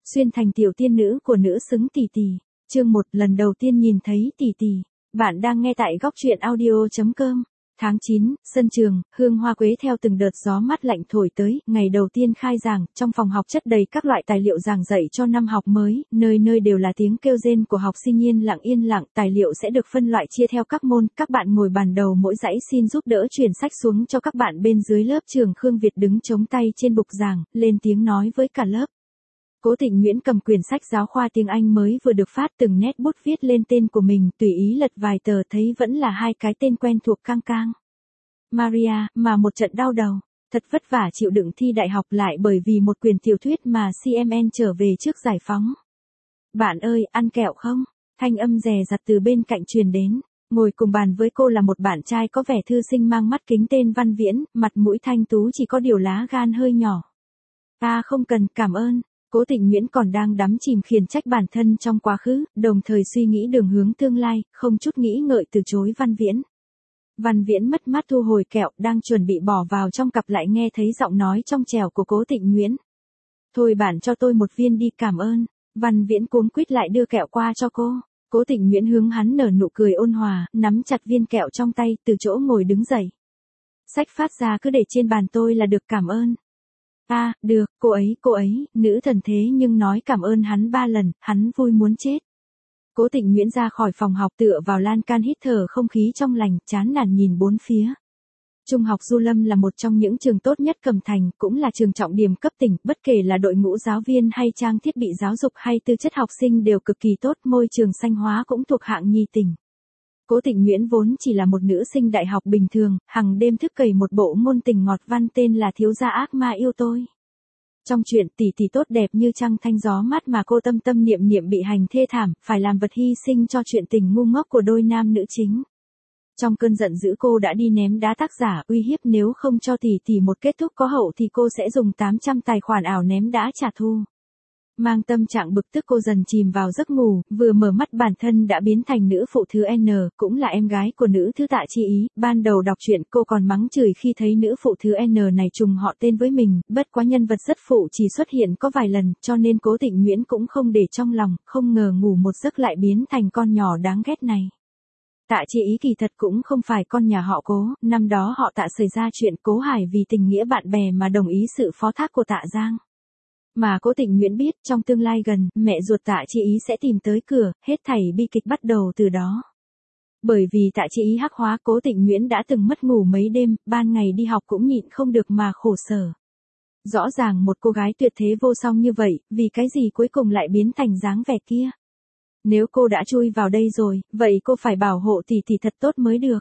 Xuyên thành tiểu tiên nữ của nữ xứng tỷ tỷ. Chương 1, lần đầu tiên nhìn thấy tỷ tỷ. Bạn đang nghe tại góc truyện audio.com. Tháng 9, sân trường, hương hoa quế theo từng đợt gió mát lạnh thổi tới, ngày đầu tiên khai giảng, trong phòng học chất đầy các loại tài liệu giảng dạy cho năm học mới, nơi nơi đều là tiếng kêu rên của học sinh yên lặng, tài liệu sẽ được phân loại chia theo các môn, các bạn ngồi bàn đầu mỗi dãy xin giúp đỡ chuyển sách xuống cho các bạn bên dưới lớp. Trường Khương Việt đứng chống tay trên bục giảng, lên tiếng nói với cả lớp. Cố Tịnh Nguyễn cầm quyển sách giáo khoa tiếng Anh mới vừa được phát, từng nét bút viết lên tên của mình, tùy ý lật vài tờ thấy vẫn là hai cái tên quen thuộc: Cang Cang, Maria, mà một trận đau đầu. Thật vất vả chịu đựng thi đại học lại bởi vì một quyển tiểu thuyết mà CMN trở về trước giải phóng. Bạn ơi, ăn kẹo không? Thanh âm dè dặt từ bên cạnh truyền đến. Ngồi cùng bàn với cô là một bạn trai có vẻ thư sinh mang mắt kính tên Văn Viễn, mặt mũi thanh tú chỉ có điều lá gan hơi nhỏ. Không cần, cảm ơn. Cố Tịnh Nguyễn còn đang đắm chìm khiển trách bản thân trong quá khứ, đồng thời suy nghĩ đường hướng tương lai, không chút nghĩ ngợi từ chối Văn Viễn. Văn Viễn mất mát thu hồi kẹo, đang chuẩn bị bỏ vào trong cặp lại nghe thấy giọng nói trong trẻo của Cố Tịnh Nguyễn. Thôi bạn cho tôi một viên đi, cảm ơn. Văn Viễn cuống quýt lại đưa kẹo qua cho cô. Cố Tịnh Nguyễn hướng hắn nở nụ cười ôn hòa, nắm chặt viên kẹo trong tay, từ chỗ ngồi đứng dậy. Sách phát ra cứ để trên bàn tôi là được, cảm ơn. Được, cô ấy, nữ thần thế nhưng nói cảm ơn hắn 3 lần, hắn vui muốn chết. Cố Tịnh Nguyễn ra khỏi phòng học tựa vào lan can hít thở không khí trong lành, chán nản nhìn bốn phía. Trung học Du Lâm là một trong những trường tốt nhất Cẩm Thành, cũng là trường trọng điểm cấp tỉnh, bất kể là đội ngũ giáo viên hay trang thiết bị giáo dục hay tư chất học sinh đều cực kỳ tốt, môi trường xanh hóa cũng thuộc hạng nhì tỉnh. Cố Tịnh Nguyễn vốn chỉ là một nữ sinh đại học bình thường, hằng đêm thức cày một bộ ngôn tình ngọt văn tên là Thiếu gia ác ma yêu tôi. Trong chuyện tỷ tỷ tốt đẹp như trăng thanh gió mát mà cô tâm tâm niệm niệm bị hành thê thảm, phải làm vật hy sinh cho chuyện tình ngu ngốc của đôi nam nữ chính. Trong cơn giận dữ cô đã đi ném đá tác giả, uy hiếp nếu không cho tỷ tỷ một kết thúc có hậu thì cô sẽ dùng 800 tài khoản ảo ném đá trả thù. Mang tâm trạng bực tức cô dần chìm vào giấc ngủ, vừa mở mắt bản thân đã biến thành nữ phụ thứ N, cũng là em gái của nữ thứ Tạ Chi Ý. Ban đầu đọc truyện cô còn mắng chửi khi thấy nữ phụ thứ N này trùng họ tên với mình, bất quá nhân vật rất phụ chỉ xuất hiện có vài lần, cho nên Cố Tịnh Nguyễn cũng không để trong lòng, không ngờ ngủ một giấc lại biến thành con nhỏ đáng ghét này. Tạ Chi Ý kỳ thật cũng không phải con nhà họ Cố, năm đó họ Tạ xảy ra chuyện Cố Hải vì tình nghĩa bạn bè mà đồng ý sự phó thác của Tạ Giang. Mà Cố Tịnh Nguyễn biết trong tương lai gần, mẹ ruột Tạ Chi Ý sẽ tìm tới cửa, hết thảy bi kịch bắt đầu từ đó. Bởi vì Tạ Chi Ý hắc hóa, Cố Tịnh Nguyễn đã từng mất ngủ mấy đêm, ban ngày đi học cũng nhịn không được mà khổ sở. Rõ ràng một cô gái tuyệt thế vô song như vậy, vì cái gì cuối cùng lại biến thành dáng vẻ kia? Nếu cô đã chui vào đây rồi, vậy cô phải bảo hộ tỷ tỷ thật tốt mới được.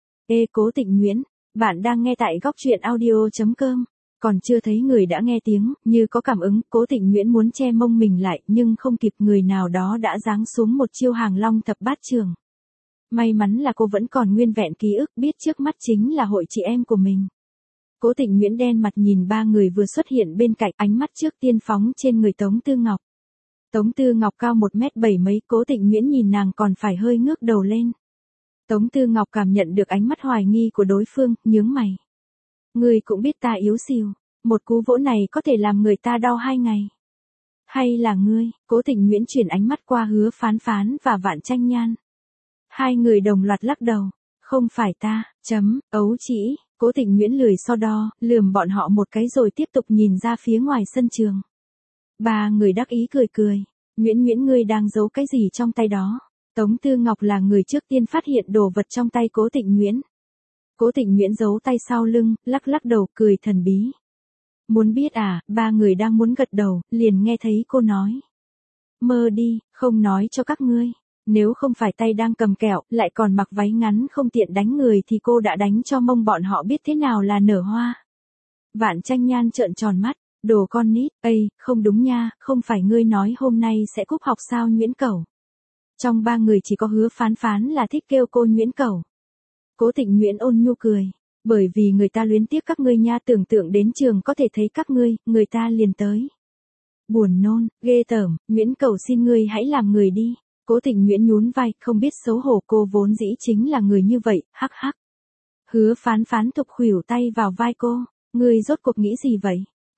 Cố Tịnh Nguyễn, bạn đang nghe tại góc truyện audio.com. Còn chưa thấy người đã nghe tiếng, như có cảm ứng, Cố Tịnh Nguyễn muốn che mông mình lại, nhưng không kịp, người nào đó đã giáng xuống một chiêu hàng long thập bát trường. May mắn là cô vẫn còn nguyên vẹn ký ức, biết trước mắt chính là hội chị em của mình. Cố Tịnh Nguyễn đen mặt nhìn ba người vừa xuất hiện bên cạnh, ánh mắt trước tiên phóng trên người Tống Tư Ngọc. Tống Tư Ngọc cao 1m7 mấy, Cố Tịnh Nguyễn nhìn nàng còn phải hơi ngước đầu lên. Tống Tư Ngọc cảm nhận được ánh mắt hoài nghi của đối phương, nhướng mày. Ngươi cũng biết ta yếu xìu, một cú vỗ này có thể làm người ta đau 2 ngày. Hay là ngươi? Cố Tịnh Nguyễn chuyển ánh mắt qua Hứa Phán Phán và Vạn Tranh Nhan. Hai người đồng loạt lắc đầu. Không phải ta, ấu trĩ. Cố Tịnh Nguyễn lười so đo, lườm bọn họ một cái rồi tiếp tục nhìn ra phía ngoài sân trường. Ba người đắc ý cười. Nguyễn ngươi đang giấu cái gì trong tay đó? Tống Tư Ngọc là người trước tiên phát hiện đồ vật trong tay Cố Tịnh Nguyễn. Cố Tịnh Nguyễn giấu tay sau lưng, lắc đầu, cười thần bí. Muốn biết à? Ba người đang muốn gật đầu, liền nghe thấy cô nói. Mơ đi, không nói cho các ngươi. Nếu không phải tay đang cầm kẹo, lại còn mặc váy ngắn không tiện đánh người thì cô đã đánh cho mông bọn họ biết thế nào là nở hoa. Vạn Tranh Nhan trợn tròn mắt, đồ con nít, không đúng nha, không phải ngươi nói hôm nay sẽ cúp học sao Nguyễn Cẩu. Trong ba người chỉ có Hứa Phán Phán là thích kêu cô Nguyễn Cẩu. Cố Tịnh Nguyễn ôn nhu cười, bởi vì người ta luyến tiếc các ngươi nha, tưởng tượng đến trường có thể thấy các ngươi, người ta liền tới. Buồn nôn, ghê tởm, Nguyễn Cẩu xin ngươi hãy làm người đi. Cố Tịnh Nguyễn nhún vai, không biết xấu hổ, cô vốn dĩ chính là người như vậy, hắc hắc. Hứa Phán Phán tục khuỷu tay vào vai cô, ngươi rốt cuộc nghĩ gì vậy?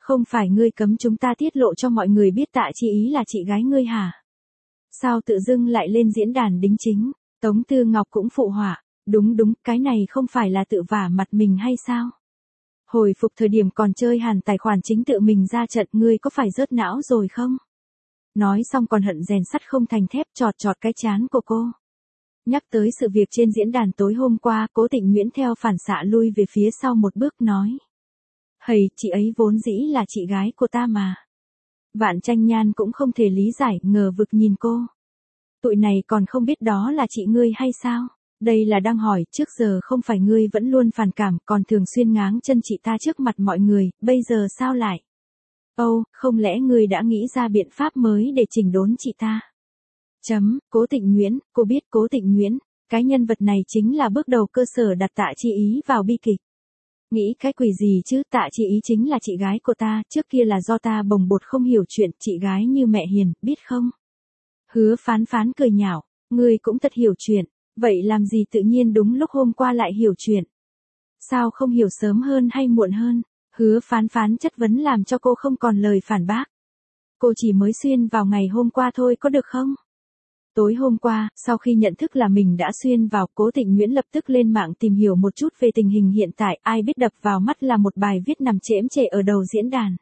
Không phải ngươi cấm chúng ta tiết lộ cho mọi người biết Tạ Chi Ý là chị gái ngươi hả? Sao tự dưng lại lên diễn đàn đính chính? Tống Tư Ngọc cũng phụ họa. Đúng đúng, cái này không phải là tự vả mặt mình hay sao? Hồi phục thời điểm còn chơi hàn tài khoản chính tự mình ra trận, ngươi có phải rớt não rồi không? Nói xong còn hận rèn sắt không thành thép, chọt chọt cái trán của cô. Nhắc tới sự việc trên diễn đàn tối hôm qua, Cố Tịnh Nguyễn theo phản xạ lui về phía sau một bước nói. Hầy, chị ấy vốn dĩ là chị gái của ta mà. Vạn Tranh Nhan cũng không thể lý giải, ngờ vực nhìn cô. Tụi này còn không biết đó là chị ngươi hay sao? Đây là đang hỏi, trước giờ không phải ngươi vẫn luôn phản cảm, còn thường xuyên ngáng chân chị ta trước mặt mọi người, bây giờ sao lại? Không lẽ ngươi đã nghĩ ra biện pháp mới để chỉnh đốn chị ta? Cố Tịnh Nguyễn, cô biết Cố Tịnh Nguyễn, cái nhân vật này chính là bước đầu cơ sở đặt Tạ Chi Ý vào bi kịch. Nghĩ cái quỷ gì chứ, Tạ Chi Ý chính là chị gái của ta, trước kia là do ta bồng bột không hiểu chuyện, chị gái như mẹ hiền, biết không? Hứa Phán Phán cười nhạo, ngươi cũng thật hiểu chuyện, vậy làm gì tự nhiên đúng lúc hôm qua lại hiểu chuyện? Sao không hiểu sớm hơn hay muộn hơn? Hứa Phán Phán chất vấn làm cho cô không còn lời phản bác. Cô chỉ mới xuyên vào ngày hôm qua thôi có được không? Tối hôm qua, sau khi nhận thức là mình đã xuyên vào, Cố Tịnh Nguyễn lập tức lên mạng tìm hiểu một chút về tình hình hiện tại, ai biết đập vào mắt là một bài viết nằm chễm chệ ở đầu diễn đàn.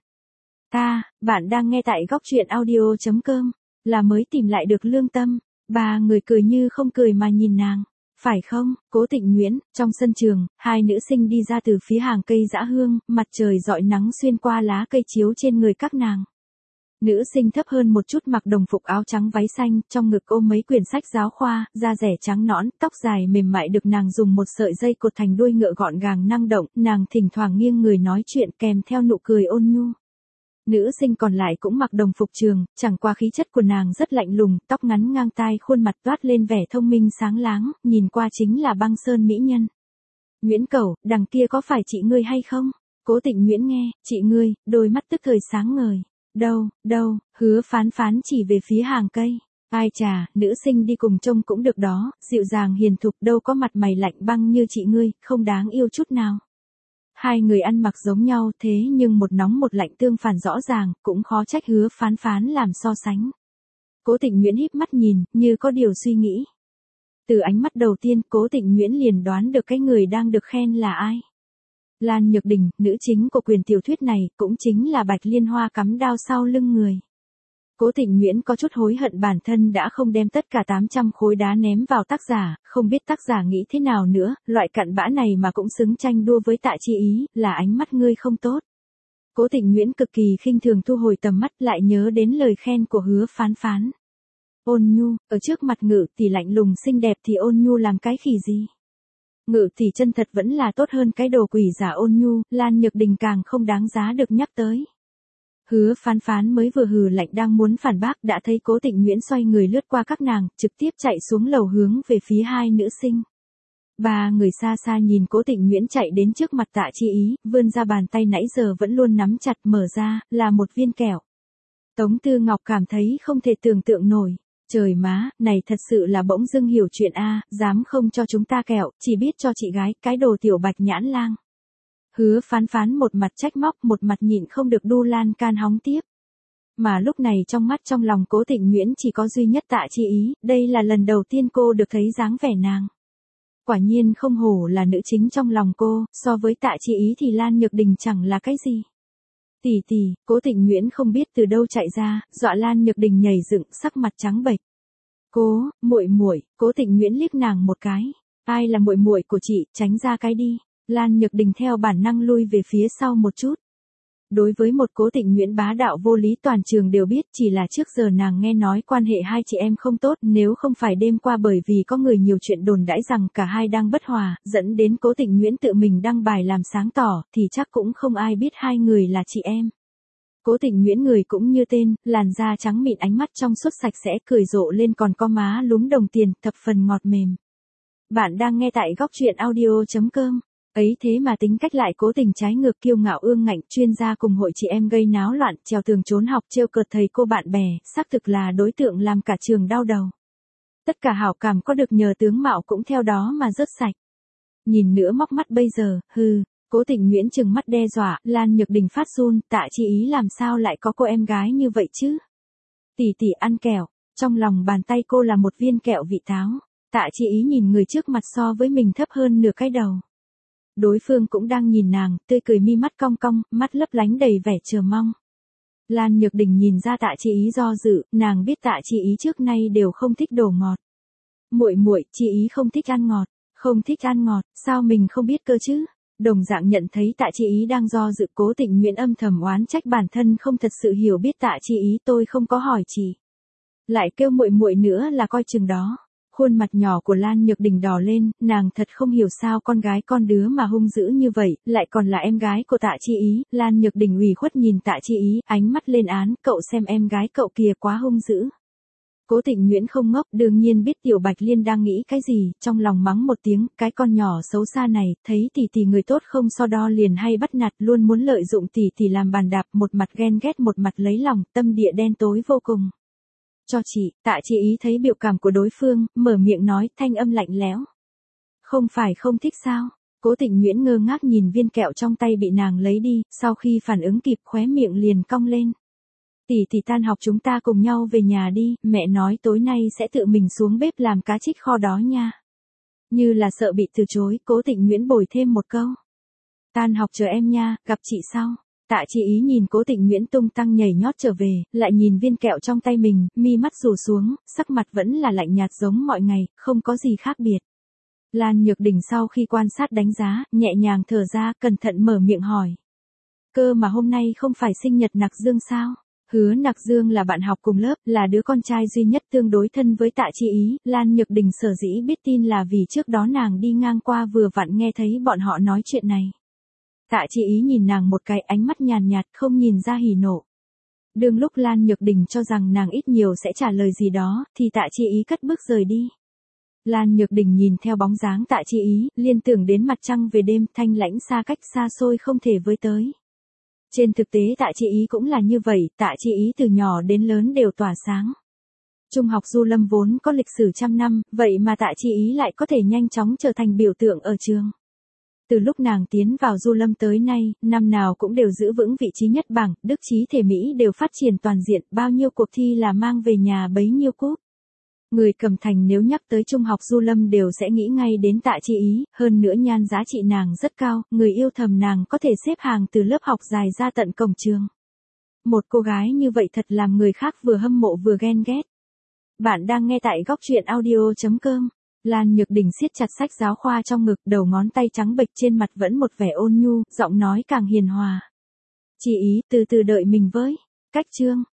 Bạn đang nghe tại góc truyện audio.com, là mới tìm lại được lương tâm. Ba người cười như không cười mà nhìn nàng. Phải không, Cố Tịnh Nguyễn, trong sân trường, hai nữ sinh đi ra từ phía hàng cây dã hương, mặt trời rọi nắng xuyên qua lá cây chiếu trên người các nàng. Nữ sinh thấp hơn một chút mặc đồng phục áo trắng váy xanh, trong ngực ôm mấy quyển sách giáo khoa, da dẻ trắng nõn, tóc dài mềm mại được nàng dùng một sợi dây cột thành đuôi ngựa gọn gàng năng động, nàng thỉnh thoảng nghiêng người nói chuyện kèm theo nụ cười ôn nhu. Nữ sinh còn lại cũng mặc đồng phục trường, chẳng qua khí chất của nàng rất lạnh lùng, tóc ngắn ngang tai, khuôn mặt toát lên vẻ thông minh sáng láng, nhìn qua chính là băng sơn mỹ nhân. Nguyễn Cẩu, đằng kia có phải chị ngươi hay không? Cố Tịnh Nguyễn nghe, chị ngươi, đôi mắt tức thời sáng ngời. Đâu, Hứa Phán Phán chỉ về phía hàng cây. Ai chà, nữ sinh đi cùng trông cũng được đó, dịu dàng hiền thục, đâu có mặt mày lạnh băng như chị ngươi, không đáng yêu chút nào. Hai người ăn mặc giống nhau thế nhưng một nóng một lạnh tương phản rõ ràng, cũng khó trách Hứa Phán Phán làm so sánh. Cố Tịnh Nguyễn híp mắt nhìn, như có điều suy nghĩ. Từ ánh mắt đầu tiên, Cố Tịnh Nguyễn liền đoán được cái người đang được khen là ai. Lan Nhược Đình, nữ chính của quyển tiểu thuyết này, cũng chính là Bạch Liên Hoa cắm đao sau lưng người. Cố Tịnh Nguyễn có chút hối hận bản thân đã không đem tất cả 800 khối đá ném vào tác giả, không biết tác giả nghĩ thế nào nữa, loại cặn bã này mà cũng xứng tranh đua với Tạ Chi Ý, là ánh mắt ngươi không tốt. Cố Tịnh Nguyễn cực kỳ khinh thường thu hồi tầm mắt, lại nhớ đến lời khen của Hứa Phán Phán. Ôn nhu, ở trước mặt Ngự tỷ lạnh lùng xinh đẹp thì ôn nhu làm cái khỉ gì? Ngự tỷ chân thật vẫn là tốt hơn cái đồ quỷ giả ôn nhu, Lan Nhược Đình càng không đáng giá được nhắc tới. Hứa Phán Phán mới vừa hừ lạnh đang muốn phản bác đã thấy Cố Tịnh Nguyễn xoay người lướt qua các nàng, trực tiếp chạy xuống lầu hướng về phía hai nữ sinh. Ba người xa xa nhìn Cố Tịnh Nguyễn chạy đến trước mặt Tạ Chi Ý, vươn ra bàn tay nãy giờ vẫn luôn nắm chặt mở ra, là một viên kẹo. Tống Tư Ngọc cảm thấy không thể tưởng tượng nổi. Trời má, này thật sự là bỗng dưng hiểu chuyện a, dám không cho chúng ta kẹo, chỉ biết cho chị gái, cái đồ tiểu bạch nhãn lang. Hứa Phán Phán một mặt trách móc, một mặt nhịn không được đu lan can hóng tiếp. Mà lúc này trong mắt trong lòng Cố Tịnh Nguyễn chỉ có duy nhất Tạ Chi Ý, đây là lần đầu tiên cô được thấy dáng vẻ nàng. Quả nhiên không hổ là nữ chính trong lòng cô, so với Tạ Chi Ý thì Lan Nhược Đình chẳng là cái gì. Tỷ, Cố Tịnh Nguyễn không biết từ đâu chạy ra, dọa Lan Nhược Đình nhảy dựng, sắc mặt trắng bệch. Muội, Cố Tịnh Nguyễn liếc nàng một cái. Ai là muội muội của chị, tránh ra cái đi. Lan Nhược Đình theo bản năng lui về phía sau một chút. Đối với một Cố Tịnh Nguyễn bá đạo vô lý toàn trường đều biết, chỉ là trước giờ nàng nghe nói quan hệ hai chị em không tốt, nếu không phải đêm qua bởi vì có người nhiều chuyện đồn đãi rằng cả hai đang bất hòa, dẫn đến Cố Tịnh Nguyễn tự mình đăng bài làm sáng tỏ, thì chắc cũng không ai biết hai người là chị em. Cố Tịnh Nguyễn người cũng như tên, làn da trắng mịn, ánh mắt trong suốt sạch sẽ, cười rộ lên còn có má lúm đồng tiền, thập phần ngọt mềm. Bạn đang nghe tại góc truyện audio.com. Ấy thế mà tính cách lại cố tình trái ngược, kiêu ngạo ương ngạnh, chuyên gia cùng hội chị em gây náo loạn, trèo tường trốn học, trêu cợt thầy cô bạn bè, xác thực là đối tượng làm cả trường đau đầu. Tất cả hảo cảm có được nhờ tướng mạo cũng theo đó mà rớt sạch. Nhìn nữa móc mắt bây giờ, Cố Tịnh Nguyễn trừng mắt đe dọa, Lan Nhược Đình phát run, Tạ Chi Ý làm sao lại có cô em gái như vậy chứ? Tỷ tỷ ăn kẹo, trong lòng bàn tay cô là một viên kẹo vị táo. Tạ Chi Ý nhìn người trước mặt so với mình thấp hơn nửa cái đầu. Đối phương cũng đang nhìn nàng, tươi cười mi mắt cong cong, mắt lấp lánh đầy vẻ chờ mong. Lan Nhược Đình nhìn ra Tạ Chi Ý do dự, nàng biết Tạ Chi Ý trước nay đều không thích đồ ngọt. Muội muội, Chi Ý không thích ăn ngọt, không thích ăn ngọt, sao mình không biết cơ chứ? Đồng dạng nhận thấy Tạ Chi Ý đang do dự, Cố Tịnh Nguyễn âm thầm oán trách bản thân không thật sự hiểu biết Tạ Chi Ý, tôi không có hỏi chị. Lại kêu muội muội nữa là coi chừng đó. Khuôn mặt nhỏ của Lan Nhược Đình đỏ lên, nàng thật không hiểu sao con gái con đứa mà hung dữ như vậy, lại còn là em gái của Tạ Chi Ý. Lan Nhược Đình ủy khuất nhìn Tạ Chi Ý, ánh mắt lên án, cậu xem em gái cậu kìa quá hung dữ. Cố Tịnh Nguyễn không ngốc, đương nhiên biết Tiểu Bạch Liên đang nghĩ cái gì, trong lòng mắng một tiếng, cái con nhỏ xấu xa này, thấy tỷ tỷ người tốt không so đo liền hay bắt nạt, luôn muốn lợi dụng tỷ tỷ làm bàn đạp, một mặt ghen ghét một mặt lấy lòng, tâm địa đen tối vô cùng. Cho chị, Tạ Chi Ý thấy biểu cảm của đối phương, mở miệng nói, thanh âm lạnh lẽo. Không phải không thích sao? Cố Tịnh Nguyễn ngơ ngác nhìn viên kẹo trong tay bị nàng lấy đi, sau khi phản ứng kịp khóe miệng liền cong lên. Tỷ tỷ tan học chúng ta cùng nhau về nhà đi, mẹ nói tối nay sẽ tự mình xuống bếp làm cá trích kho đó nha. Như là sợ bị từ chối, Cố Tịnh Nguyễn bồi thêm một câu. Tan học chờ em nha, gặp chị sau. Tạ Chi Ý nhìn Cố Tịnh Nguyễn tung tăng nhảy nhót trở về, lại nhìn viên kẹo trong tay mình, mi mắt rủ xuống, sắc mặt vẫn là lạnh nhạt giống mọi ngày, không có gì khác biệt. Lan Nhược Đình sau khi quan sát đánh giá, nhẹ nhàng thở ra, cẩn thận mở miệng hỏi. Cơ mà hôm nay không phải sinh nhật Nặc Dương sao? Hứa Nặc Dương là bạn học cùng lớp, là đứa con trai duy nhất tương đối thân với Tạ Chi Ý. Lan Nhược Đình sở dĩ biết tin là vì trước đó nàng đi ngang qua vừa vặn nghe thấy bọn họ nói chuyện này. Tạ Chi Ý nhìn nàng một cái, ánh mắt nhàn nhạt, không nhìn ra hỉ nộ. Đương lúc Lan Nhược Đình cho rằng nàng ít nhiều sẽ trả lời gì đó, thì Tạ Chi Ý cất bước rời đi. Lan Nhược Đình nhìn theo bóng dáng Tạ Chi Ý, liên tưởng đến mặt trăng về đêm, thanh lãnh xa cách xa xôi không thể với tới. Trên thực tế Tạ Chi Ý cũng là như vậy, Tạ Chi Ý từ nhỏ đến lớn đều tỏa sáng. Trung học Du Lâm vốn có lịch sử trăm năm, vậy mà Tạ Chi Ý lại có thể nhanh chóng trở thành biểu tượng ở trường. Từ lúc nàng tiến vào Du Lâm tới nay, năm nào cũng đều giữ vững vị trí nhất bảng, đức trí thể mỹ đều phát triển toàn diện, bao nhiêu cuộc thi là mang về nhà bấy nhiêu cúp. Người Cẩm Thành nếu nhắc tới Trung học Du Lâm đều sẽ nghĩ ngay đến Tạ Chi Ý, hơn nữa nhan giá trị nàng rất cao, người yêu thầm nàng có thể xếp hàng từ lớp học dài ra tận cổng trường. Một cô gái như vậy thật làm người khác vừa hâm mộ vừa ghen ghét. Bạn đang nghe tại góc truyện audio.com. Lan Nhược Đình siết chặt sách giáo khoa trong ngực, đầu ngón tay trắng bệch trên mặt vẫn một vẻ ôn nhu, giọng nói càng hiền hòa. Chị Ý, từ từ đợi mình với. Cách chương.